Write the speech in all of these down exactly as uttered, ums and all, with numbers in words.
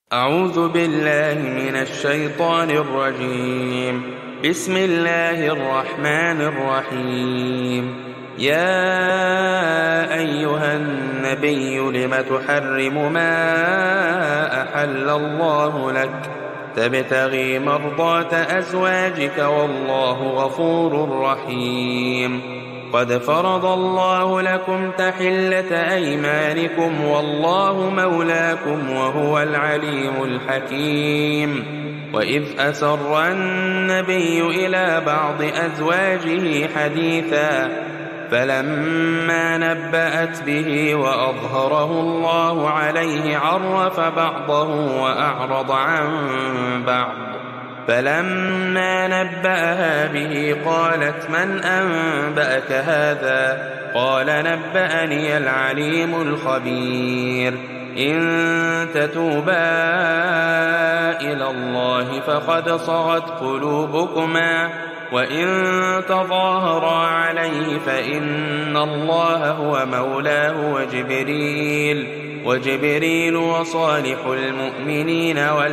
أعوذ بالله من الشيطان الرجيم. بسم الله الرحمن الرحيم. يا أيها النبي لم تحرم ما أحل الله لك تبتغي مرضات أزواجك والله غفور رحيم. قد فرض الله لكم تحلة أيمانكم والله مولاكم وهو العليم الحكيم. وإذ أسر النبي إلى بعض أزواجه حديثا فلما نبأت به وأظهره الله عليه عرف بعضه وأعرض عن بعض. فلما نبأها به قالت من أنبأك هذا؟ قال نبأني العليم الخبير. إن تتوبا إلى الله فقد صغت قلوبكما وإن تظاهرا عليه فإن الله هو مولاه وجبريل وجبريل وصالح المؤمنين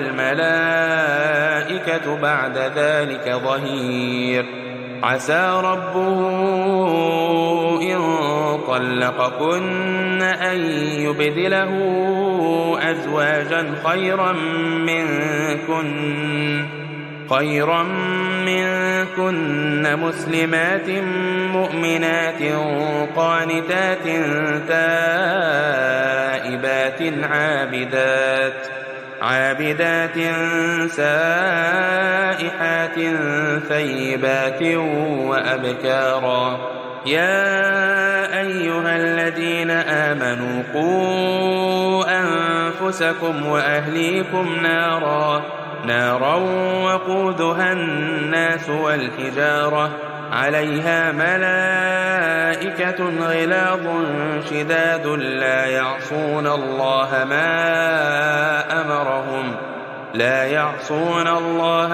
والملائكة بعد ذلك ظهير. عسى ربه إن طلقكن أن يبدله أزواجا خيرا منكن خيرا منكن مسلمات مؤمنات قانتات تائبات عابدات عابدات سائحات ثيبات وأبكارا. يا أيها الذين آمنوا قوا أنفسكم وأهليكم نارا نارا وقودها الناس والحجارة عليها ملائكة غلاظ شداد لا يعصون الله ما أمرهم لا يعصون الله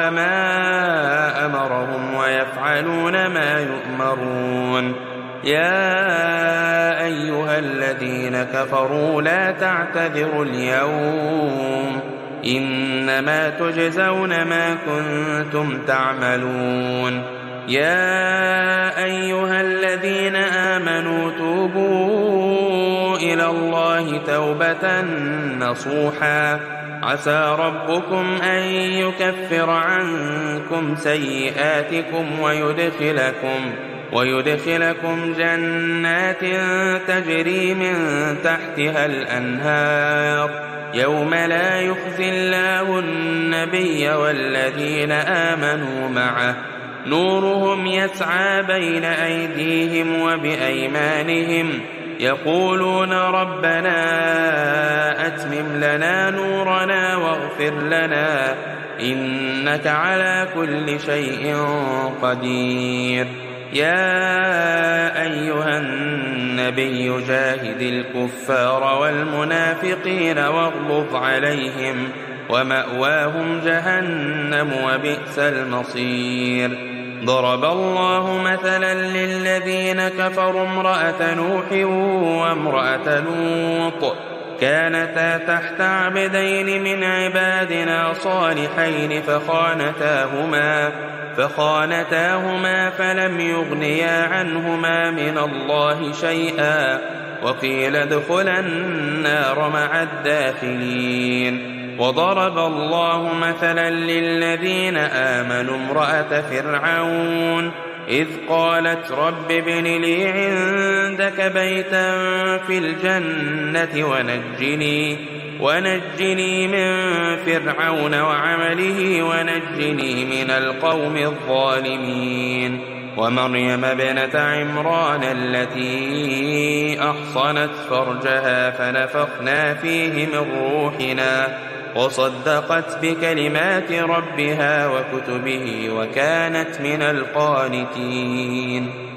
ما أمرهم ويفعلون ما يؤمرون. يا أيها الذين كفروا لا تعتذروا اليوم إنما تجزون ما كنتم تعملون. يا أيها الذين آمنوا توبوا إلى الله توبة نصوحا عسى ربكم أن يكفر عنكم سيئاتكم ويدخلكم ويدخلكم جنات تجري من تحتها الأنهار يوم لا يخزي الله النبي والذين آمنوا معه نورهم يسعى بين أيديهم وبأيمانهم يقولون ربنا أتمم لنا نورنا واغفر لنا إنك على كل شيء قدير. يا أيها النبي جاهد الكفار والمنافقين واغلظ عليهم ومأواهم جهنم وبئس المصير. ضرب الله مثلا للذين كفروا امرأة نوح وامرأة لوط كانتا تحت عبدين من عبادنا صالحين فخانتاهما فخانتاهما فلم يغنيا عنهما من الله شيئا وقيل ادخلا النار مع الداخلين. وضرب الله مثلا للذين آمنوا امرأة فرعون إذ قالت رب ابن لي عندك بيتا في الجنة ونجني ونجني من فرعون وعمله ونجني من القوم الظالمين. ومريم ابنة عمران التي أحصنت فرجها فنفخنا فيه من روحنا وصدقت بكلمات ربها وكتبه وكانت من القانتين.